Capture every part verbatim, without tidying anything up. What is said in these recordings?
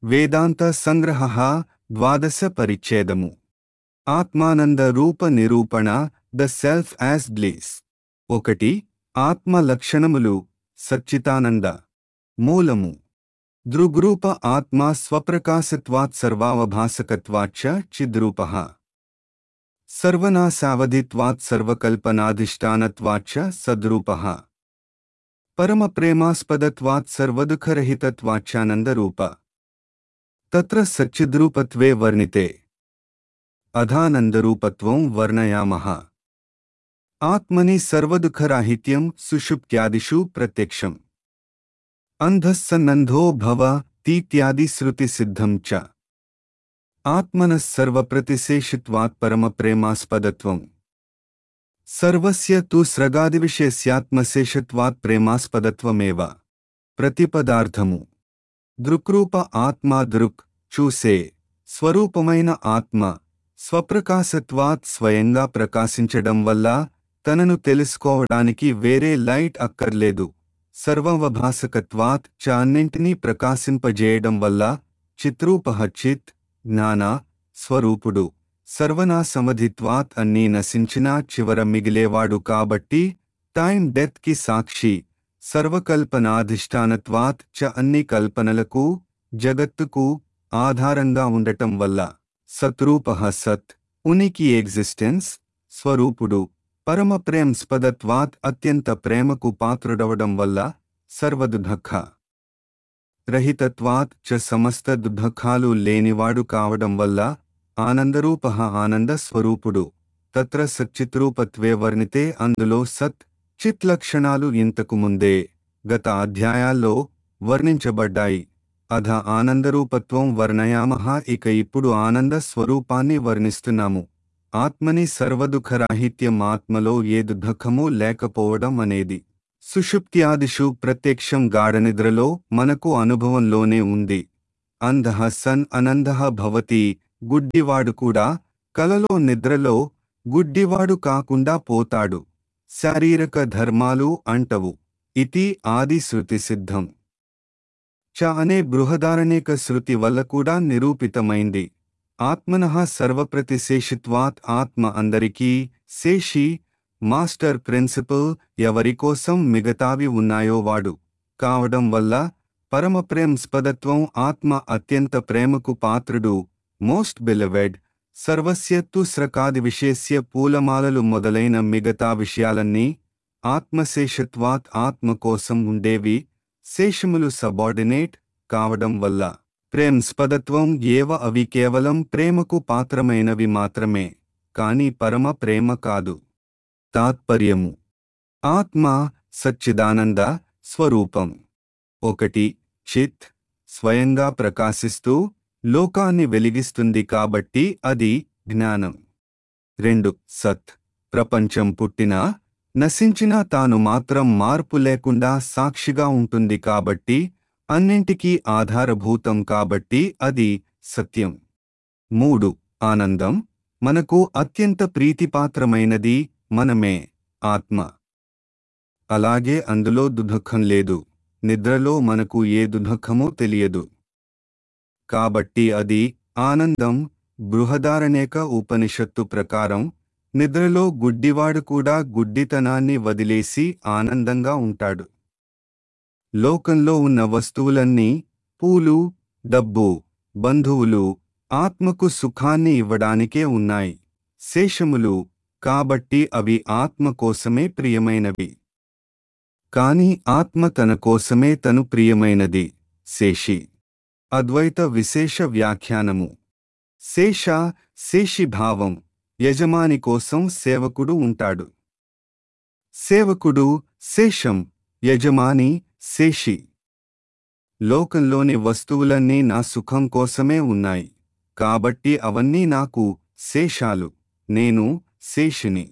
వేదాంత సంగ్రహః ద్వాదశ పరిచ్ఛేదము. ఆత్మానంద రూప నిరూపణ the self as bliss. ఒకటి. ఆత్మ లక్షణములు సచ్చితానంద. మూలము. దృగ్రూప ఆత్మా స్వప్రకాశత్వాత్ సర్వావభాసకత్వాచ్చ చిద్రూపః. సర్వనాశావధిత్వాత్ సర్వకల్పనాధిష్టానత్వాచ్చ సద్రూపః. పరమప్రేమాస్పదత్వాత్ సర్వదుఃఖరహితత్వాచ్చానందరూప. తత్ర సచ్చిద్రూపత్వే వర్ణితే అథానందరూపత్వం వర్ణయామః. ఆత్మని సర్వదుఃఖరాహిత్యం సుషుప్త్యాదిషు ప్రత్యక్షం. అంధస్సన్నంధో భవ తీత్యాది శ్రుతిసిద్ధం చ. ఆత్మనః సర్వప్రతిశేషిత్వాత్ పరమప్రేమాస్పదత్వం. సర్వస్య తు స్రగాదివిషయస్యాత్మశేషత్వాత్ ప్రేమాస్పదత్వమేవ. ప్రతిపదార్థము. దృక్రూప ఆత్మ దృక్ చూసే స్వరూపమైన ఆత్మ స్వప్రకాశత్వాత్ స్వయంగా ప్రకాశించడం వల్ల తనను తెలుసుకోవడానికి వేరే లైట్ అక్కర్లేదు. సర్వవభాసకత్వాత్ చ అన్నింటినీ ప్రకాశింపజేయడం వల్ల చిత్రూపః చిత్ జ్ఞాన స్వరూపుడు. సర్వనాశమధిత్వాత్ అన్నీ నశించినా చివర మిగిలేవాడు కాబట్టి టైం డెత్ కి సాక్షి. సర్వకల్పనాధిష్టానత్వాత్ చ అన్ని కల్పనలకు జగత్తుకు ఆధారంగా ఉండటం వల్ల సత్రూపః సత్ ఉనికి ఎగ్జిస్టెన్స్ స్వరూపుడు. పరమప్రేమ్స్పదత్వాత్ అత్యంత ప్రేమకు పాత్రుడవడం వల్ల సర్వదుఃఖ రహితత్వాత్ చ సమస్త దుఃఖాలు లేనివాడు కావడం వల్ల ఆనందరూపః ఆనంద స్వరూపుడు. తత్ర సచ్చిత్రూపత్వే వర్ణితే అందులో సత్ చిత్ లక్షణాలు ఇంతకు ముందే గత అధ్యాయాల్లో వర్ణించబడ్డాయి. అధ ఆనందరూపత్వం వర్ణయామః. ఇక ఇప్పుడు ఆనంద స్వరూపాన్ని వర్ణిస్తున్నాము. ఆత్మని సర్వదుఃఖరాహిత్యం ఆత్మలో ఏ దుఃఖమూ లేకపోవడం అనేది సుషుప్త్యాదిషు ప్రత్యక్షం గాఢనిద్రలో మనకు అనుభవంలోనే ఉంది. అంధః సన్ అనంధః భవతి. గుడ్డివాడు కూడా కలలో నిద్రలో గుడ్డివాడు కాకుండా పోతాడు. శారీరక ధర్మాలు అంటవు. ఇతి ఆది శృతి సిద్ధం చ అనే బృహదారణ్యక శృతి వల్ల కూడా నిరూపితమైంది. ఆత్మనః సర్వప్రతిశేషిత్వాత్ ఆత్మ అందరికీ శేషి మాస్టర్ ప్రిన్సిపల్. ఎవరికోసం మిగతావి ఉన్నాయో వాడు కావడం వల్ల పరమప్రేమ్స్పదత్వం ఆత్మ అత్యంత ప్రేమకు పాత్రుడు మోస్ట్ బిలవెడ్. సర్వస్యత్తు స్రకాది విషయస్య పూలమాలలు మొదలైన మిగతా విషయాలన్నీ ఆత్మశేషత్వాత్ ఆత్మ కోసం ఉండేవి. శేషములు సబార్డినేట్ కావడం వల్ల ప్రేమ్స్పదత్వం ఏవ అవి కేవలం ప్రేమకు పాత్రమైనవి మాత్రమే కాని పరమ ప్రేమ కాదు. తాత్పర్యము. ఆత్మ సచ్చిదానంద స్వరూపం. ఒకటి. చిత్ స్వయంగా ప్రకాశిస్తూ లోకాన్ని వెలిగిస్తుంది కాబట్టి అది జ్ఞానం. రెండు. సత్ ప్రపంచం పుట్టినా నశించినా తాను మాత్రం మార్పు లేకుండా సాక్షిగా ఉంటుంది కాబట్టి అన్నింటికీ ఆధారభూతం కాబట్టి అది సత్యం. మూడు. ఆనందం మనకు అత్యంత ప్రీతిపాత్రమైనది మనమే ఆత్మ. అలాగే అందులో దుఃఖం లేదు. నిద్రలో మనకు ఏ దుఃఖమో తెలియదు కాబట్టి అది ఆనందం. బృహదారణ్యక ఉపనిషత్తు ప్రకారం నిద్రలో గుడ్డివాడు కూడా గుడ్డితనాన్ని వదిలేసి ఆనందంగా ఉంటాడు. లోకంలో ఉన్న వస్తువులన్నీ పూలు డబ్బు బంధువులు ఆత్మకు సుఖాన్ని ఇవ్వడానికే ఉన్నాయి. శేషములు కాబట్టి అవి ఆత్మ కోసమే ప్రియమైనవి. కాని ఆత్మ తన కోసమే తను ప్రియమైనది. శేషి. అద్వైత విశేష వ్యాఖ్యానము. శేష శేషిభావం. యజమాని కోసం సేవకుడు ఉంటాడు. సేవకుడు శేషం. యజమాని శేషి. లోకంలోని వస్తువులన్నీ నా సుఖం కోసమే ఉన్నాయి కాబట్టి అవన్నీ నాకు శేషాలు. నేను శేషిని.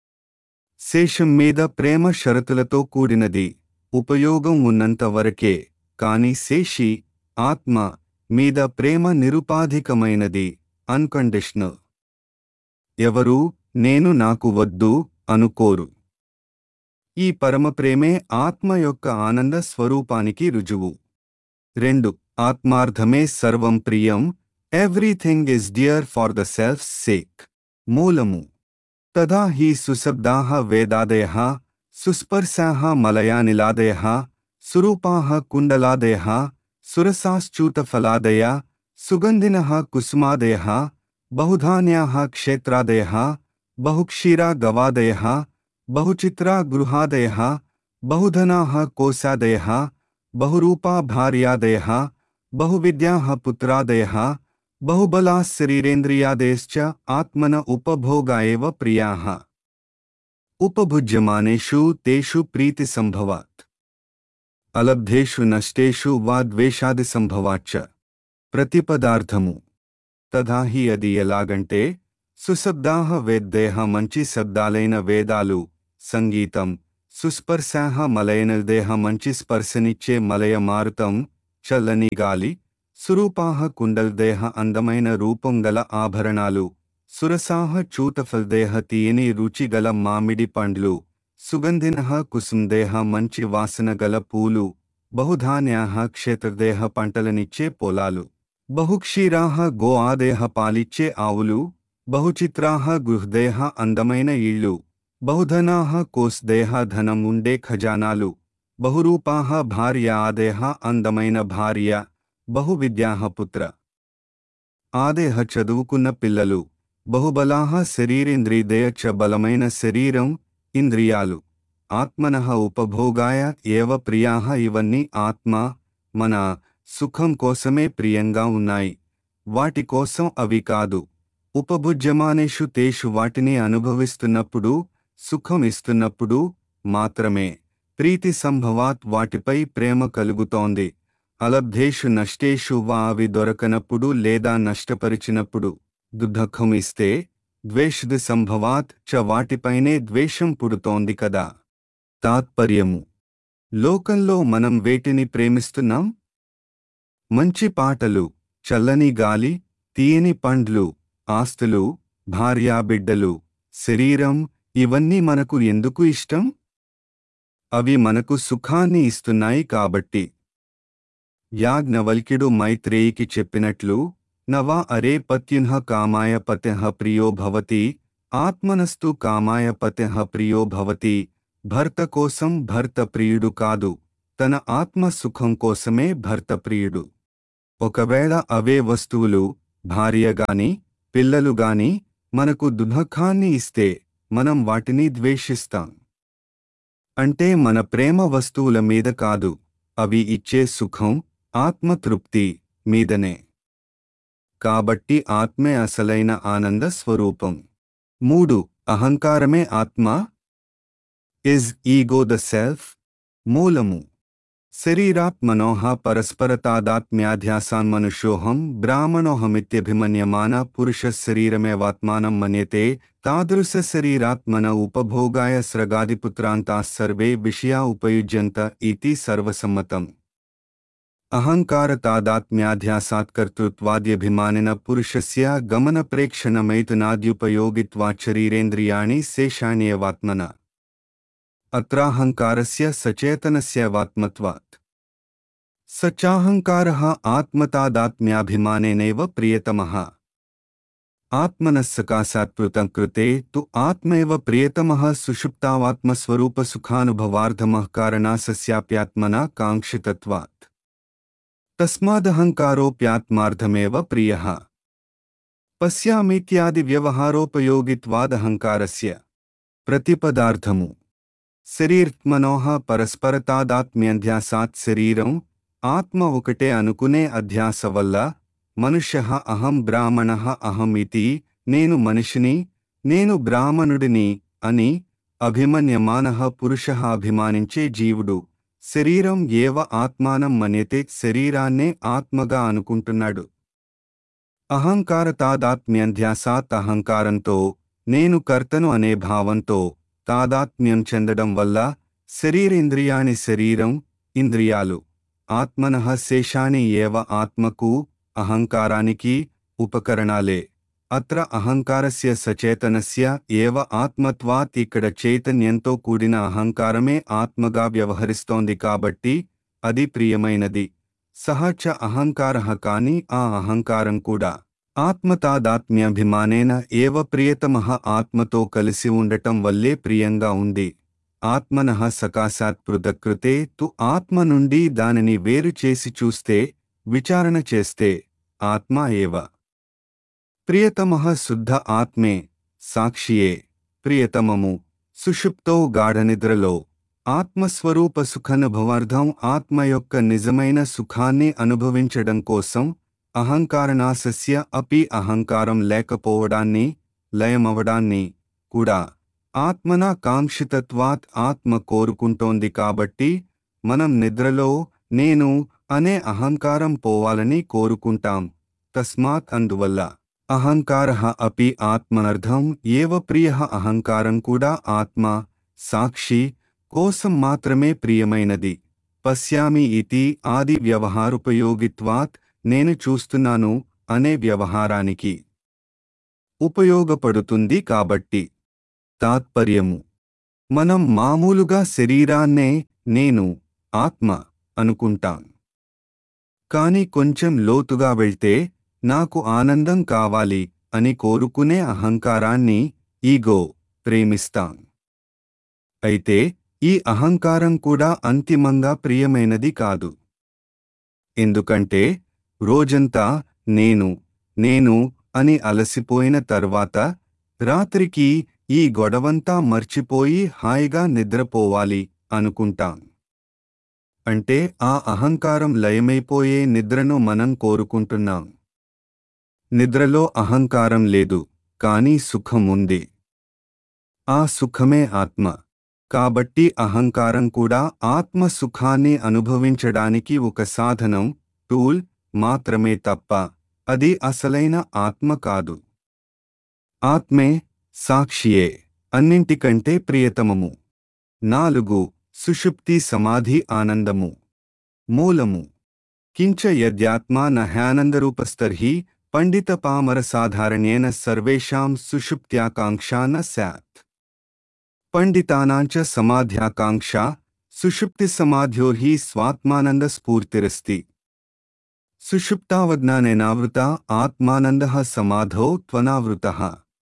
శేషం మీద ప్రేమ షరతులతో కూడినది. ఉపయోగం ఉన్నంత వరకే. కాని శేషి ఆత్మ మీద ప్రేమ నిరుపాధికమైనది. అన్కండిషనల్. ఎవరూ నేను నాకు వద్దు అనుకోరు. ఈ పరమప్రేమే ఆత్మ యొక్క ఆనంద స్వరూపానికి రుజువు. రెండు. ఆత్మార్థమే సర్వం ప్రియం. Everything is dear for the self sake. మూలము. తదా హి సుశబ్దాః వేదాదయః సుస్పర్శాః మలయానిలాదయః సురూపాః కుండలాదయః సురసాశ్చూతఫలాదయః సుగంధినః కుసుమాదయః బహుధాన్యాః క్షేత్రాదయః బహుక్షీరా గవాదయః బహుచిత్రా గృహాదయః బహుధనాః కోశాదయః బహురూపా భార్యాదయః బహువిద్యాః పుత్రాదయః బహుబలాः శరీరేంద్రియాదయశ్చ ఆత్మన ఉపభోగా ఏవ ప్రియాః. ఉపభుజ్యమానేషు తేషు ప్రీతి సంభవాత్. అలబ్ధేషు నష్టేషు వా ద్వేషాది సంభవాచ్చ. ప్రతిపదార్థము. తథా హి అది ఎలాగంటే సుశబ్దాః వేద్దేహ మంచి శబ్దాలైన వేదాలు, సంగీతం, సుస్పర్శాః మలయనల్దేహ మంచి స్పర్శనిచ్చే మలయ మారుతం, చల్లని గాలి, సురూపాః కుండల్దేహ అందమైన రూపం గల ఆభరణాలు, సురసాః చూతఫల్దేహ తీయని రుచిగల మామిడి పండ్లు, సుగంధినః కుసుందేహ మంచి వాసన గల పూలు, బహుధాన్యాః క్షేత్రదేహ పంటలనిచ్చే పొలాలు, బహుక్షీరాః గో ఆదేహ పాలిచ్చే ఆవులు, బహుచిత్రాః గృహదేహ అందమైన ఇళ్ళు, బహుధనాః కోస్దేహ ధనం ఉండే ఖజానాలు, బహురూపాః భార్య ఆదేహ అందమైన భార్య, బహువిద్యాః పుత్ర ఆదేహ చదువుకున్న పిల్లలు, బహుబలాః శరీరేంద్రియదేయ చ బలమైన శరీరం, ఇంద్రియాలు, ఆత్మనః ఉపభోగాయ ఏవ ప్రియాః ఇవన్నీ ఆత్మ, మన సుఖం కోసమే ప్రియంగా ఉన్నాయి, వాటి కోసం అవి కాదు. ఉపభుజ్యమానేషు తేషు వాటిని అనుభవిస్తున్నప్పుడు, సుఖం ఇస్తున్నప్పుడు మాత్రమే ప్రీతి సంభవాత్ వాటిపై ప్రేమ కలుగుతోంది. అలబ్ధేషు నష్టేషు వా అవి దొరకనప్పుడు లేదా నష్టపరిచినప్పుడు, దుఃఖం ఇస్తే ద్వేషది సంభవాత్ చ వాటిపైనే ద్వేషం పుడుతోంది కదా. తాత్పర్యము. లోకంలో మనం వేటిని ప్రేమిస్తున్నాం? మంచి పాటలు, చల్లని గాలి, తీయని పండ్లు, ఆస్తులు, భార్యాబిడ్డలు, శరీరం, ఇవన్నీ మనకు ఎందుకు ఇష్టం? అవి మనకు సుఖాన్ని ఇస్తున్నాయి కాబట్టి. యాజ్ఞవల్క్యుడు మైత్రేయికి చెప్పినట్లు, నవా అరే పత్యున్హ కామాయ పత్యః ప్రియో భవతి, ఆత్మనస్తు కామాయ పత్యః ప్రియో భవతి. భర్త కోసం భర్త ప్రియుడు కాదు, తన ఆత్మ సుఖం కోసమే భర్త ప్రియుడు. ఒకవేళ అవే వస్తువులు, భార్యగాని పిల్లలుగాని మనకు దుఃఖాన్ని ఇస్తే మనం వాటిని ద్వేషిస్తాం. అంటే మన ప్రేమ వస్తువుల మీద కాదు, అవి ఇచ్చే సుఖం, ఆత్మతృప్తి మీదనే. కాబట్టి ఆత్మే అసలైన ఆనంద స్వరూపం. మూడు. అహంకారమే ఆత్మ. Is ego the self? మూలము. శరీరాత్మనోః పరస్పరతాదాత్మ్యాధ్యాసాన్ మనుష్యోహం బ్రాహ్మణోహమిత్యభిమన్యమాన పురుష శరీరమేవాత్మానం మన్యతే తాదృశ శరీరాత్మన ఉపభోగాయ స్రగాదిపుత్రాంతాః సర్వే విషయా ఉపయుజ్యంత ఇతి సర్వసమ్మతం. అహంకార తాదాత్మ్యాధ్యాసాత్ కర్తృత్వాద్యభిమానిన పురుషస్య గమనప్రేక్షణమైతునాద్యుపయోగిత్వాత్ శరీరేంద్రియాణి శేషాణ్యేవాత్మన. అత్రాహంకారస్య సచేతనస్యైవాత్మత్వాత్. సచాహంకారః ఆత్మతాదాత్మ్యాభిమానేనైవ ప్రియతమః. ఆత్మనః సకాశాత్ పృథం కృతే తు ఆత్మైవ ప్రియతమః సుషుప్తావాత్మస్వరూపసుఖానుభవార్థమః కారణాసస్యాప్యాత్మనా కాంక్షితత్వాత్. తస్మాదహంకారోప్యాత్మార్థమేవ ప్రియః. పశ్యామీత్యాది వ్యవహారోపయోగిత్వాదహంకారస్య. ప్రతిపదార్థము. శరీర్త్మనోః పరస్పరతాదాత్మ్యధ్యాసాత్ శరీరం, ఆత్మ ఒకటే అనుకునే అధ్యాస వల్ల మనుష్యః అహం బ్రాహ్మణః అహం ఇతి, నేను మనిషిని, నేను బ్రాహ్మణుడిని అని అభిమన్యమానః పురుషః అభిమానించే జీవుడు శరీరం ఏవ ఆత్మానం మన్యతే శరీరాన్నే ఆత్మగా అనుకుంటున్నాడు. అహంకార తాదాత్మ్యధ్యాసాత్ అహంకారంతో, నేను కర్తను అనే భావంతో తాదాత్మ్యం చెందడం వల్ల శరీరేంద్రియాణి శరీరం, ఇంద్రియాలు, ఆత్మనః శేషాని ఏవ ఆత్మకు, అహంకారానికి ఉపకరణాలే. అత్ర అహంకారస్య సచేతనస్య ఏవ ఆత్మత్వాత్. ఇక్కడ చైతన్యంతో కూడిన అహంకారమే ఆత్మగా వ్యవహరిస్తోంది కాబట్టి అది ప్రియమైనది. సహ చ అహంకారః కాని ఆ అహంకారం కూడా ఆత్మతాదాత్మ్యాభిమానేన ఏవ ప్రియతమః ఆత్మతో కలిసి ఉండటం వల్లే ప్రియంగా ఉంది. ఆత్మనః సకాశాత్ పృథక్కృతే తు ఆత్మ నుండి దానిని వేరు చేసి చూస్తే, విచారణ చేస్తే ఆత్మ ఏవ ప్రియతమః శుద్ధ ఆత్మే సాక్షియే ప్రియతమము. సుషుప్తో గాఢనిద్రలో ఆత్మస్వరూప సుఖానుభవార్థం ఆత్మ యొక్క నిజమైన సుఖాన్ని అనుభవించడం కోసం అహంకారనాశస్య అపి అహంకారం లేకపోవడాన్ని, లయమవడాన్ని కూడా ఆత్మనా కాంక్షితత్వాత్ ఆత్మ కోరుకుంటోంది. కాబట్టి మనం నిద్రలో నేను అనే అహంకారం పోవాలని కోరుకుంటాం. తస్మాత్ అందువల్ల అహంకారః అపి ఆత్మనర్థం ఏవ ప్రియః అహంకారం కూడా ఆత్మ సాక్షి కోసం మాత్రమే ప్రియమైనది. పశ్యామి ఇతి ఆది వ్యవహారోపయోగిత్వాత్ నేను చూస్తున్నాను అనే వ్యవహారానికి ఉపయోగపడుతుంది కాబట్టి. తాత్పర్యము: మనం మామూలుగా శరీరాన్నే నేను ఆత్మ అనుకుంటాం. కాని కొంచెం లోతుగా వెళ్తే నాకు ఆనందం కావాలి అని కోరుకునే అహంకారాన్ని ఈగో ప్రేమిస్తాం. అయితే ఈ అహంకారం కూడా అంతిమంగా ప్రియమైనది కాదు. ఎందుకంటే రోజంతా నేను నేను అని అలసిపోయిన తర్వాత రాత్రికి ఈ గొడవంతా మర్చిపోయి హాయిగా నిద్రపోవాలి అనుకుంటాం. అంటే ఆ అహంకారం లయమైపోయే నిద్రను మనం కోరుకుంటున్నాం. నిద్రలో అహంకారం లేదు, కానీ సుఖం ఉంది. ఆ సుఖమే ఆత్మ. కాబట్టి అహంకారం కూడా ఆత్మ సుఖాన్ని అనుభవించడానికి ఒక సాధనం, టూల్ మాత్రమే తప్ప అది అసలైన ఆత్మ కాదు. ఆత్మే సాక్షియే అన్నింటికంటే ప్రియతమము. నాలుగు సుషుప్తి సమాధి ఆనందము మూలము. కించ యద్యాత్మా న హ్యానందరూపస్తర్హి పండిత పామర సాధారణేన సర్వేషాం సుషుప్త్యాకాంక్షా న స్యాత్. పండితానాంచ సమాధ్యాకాంక్షా సుషుప్తి సమాధ్యో హి స్వాత్మానంద స్ఫూర్తిరస్తి. సుషుప్తావజ్ఞానేనావృతా ఆత్మానందః సమాధౌ త్వనావృతః.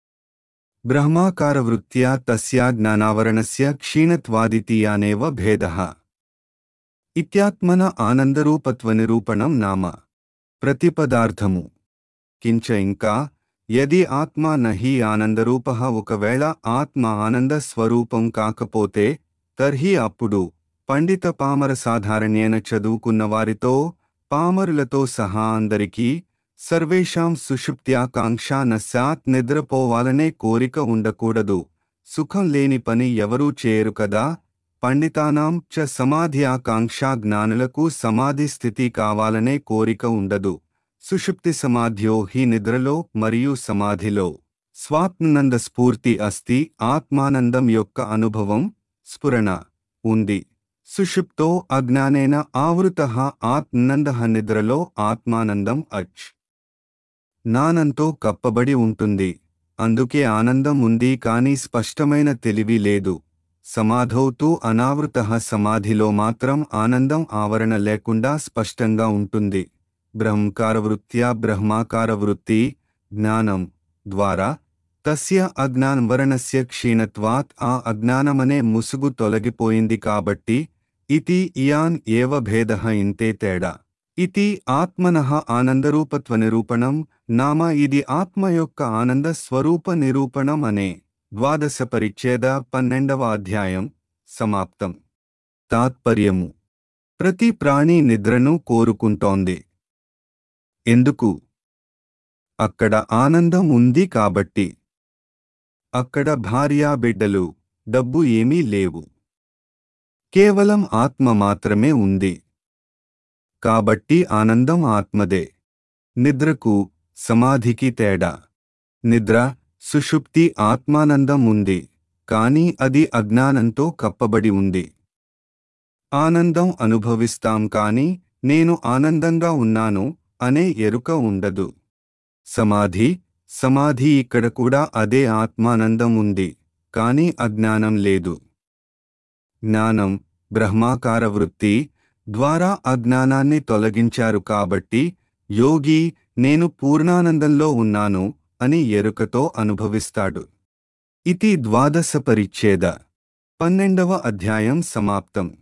బ్రహ్మాకారవృత్త్యా తస్యా జ్ఞానావరణస్య క్షీణత్వాదితీయానేవ భేదః. ఇత్యాత్మన ఆనందరూపత్వనిరూపణం నామ ప్రతిపదార్థము. కించ ఇంకా యది ఆత్మా నహి ఆనందరూపః ఒకవేళ ఆత్మ ఆనంద స్వరూపం కాకపోతే తర్హి అప్పుడు పండిత పామర సాధారణ్యేన చదువుకున్నవారితో పామరులతో సహా అందరికీ సర్వేషాం సుషుప్త్యాకాంక్షా న స్యాత్ నిద్రపోవాలనే కోరిక ఉండకూడదు. సుఖం లేని పని ఎవరూ చేయరు కదా. పండితానాం చ సమాధి ఆకాంక్షా జ్ఞానులకు సమాధి స్థితి కావాలనే కోరిక ఉండదు. సుషుప్తి సమాధ్యో హి నిద్రలో మరియు సమాధిలో స్వాత్మానంద స్ఫూర్తి అస్తి. ఆత్మానందం యొక్క అనుభవం స్ఫురణ ఉంది. సుషుప్తో అజ్ఞానేన ఆవృతః ఆత్మానందః నిద్రలో ఆత్మానందం అచ్ జ్ఞానంతో కప్పబడి ఉంటుంది. అందుకే ఆనందం ఉంది కానీ స్పష్టమైన తెలివి లేదు. సమాధౌ తు అనావృతః సమాధిలో మాత్రం ఆనందం ఆవరణ లేకుండా స్పష్టంగా ఉంటుంది. బ్రహ్మకారవృత్త్యా బ్రహ్మాకారవృత్తి జ్ఞానం ద్వారా తస్య అజ్ఞానవరణస్య క్షీణత్వాత్ ఆ అజ్ఞానమనే ముసుగు తొలగిపోయింది కాబట్టి ఇతి ఇయాన్ ఏవ భేదః ఇంతే తేడా. ఇతి ఆత్మనః ఆనందరూపత్వ నిరూపణం నామ ఇది ఆత్మ యొక్క ఆనంద స్వరూప నిరూపణం అనే ద్వాదశ పరిచ్ఛేద పన్నెండవ అధ్యాయం సమాప్తం. తాత్పర్యము: ప్రతి ప్రాణి నిద్రను కోరుకుంటోంది. ఎందుకు? అక్కడ ఆనందం ఉంది కాబట్టి. అక్కడ భార్యా బిడ్డలు, డబ్బు ఏమీ లేవు. కేవలం ఆత్మ మాత్రమే ఉంది. కాబట్టి ఆనందం ఆత్మదే. నిద్రకు సమాధికి తేడా: నిద్ర సుషుప్తి ఆత్మానందం ఉంది, కానీ అది అజ్ఞానంతో కప్పబడి ఉంది. ఆనందం అనుభవిస్తాం కానీ నేను ఆనందంగా ఉన్నాను అనే ఎరుక ఉండదు. సమాధి సమాధి ఇక్కడ కూడా అదే ఆత్మానందం ఉంది, కానీ అజ్ఞానం లేదు. జ్ఞానం బ్రహ్మాకార వృత్తి ద్వారా అజ్ఞానాన్ని తొలగించారు కాబట్టి యోగి నేను పూర్ణానందంలో ఉన్నాను అని ఎరుకతో అనుభవిస్తాడు. ఇతి ద్వాదశ పరిచ్ఛేద. పన్నెండవ అధ్యాయం సమాప్తం.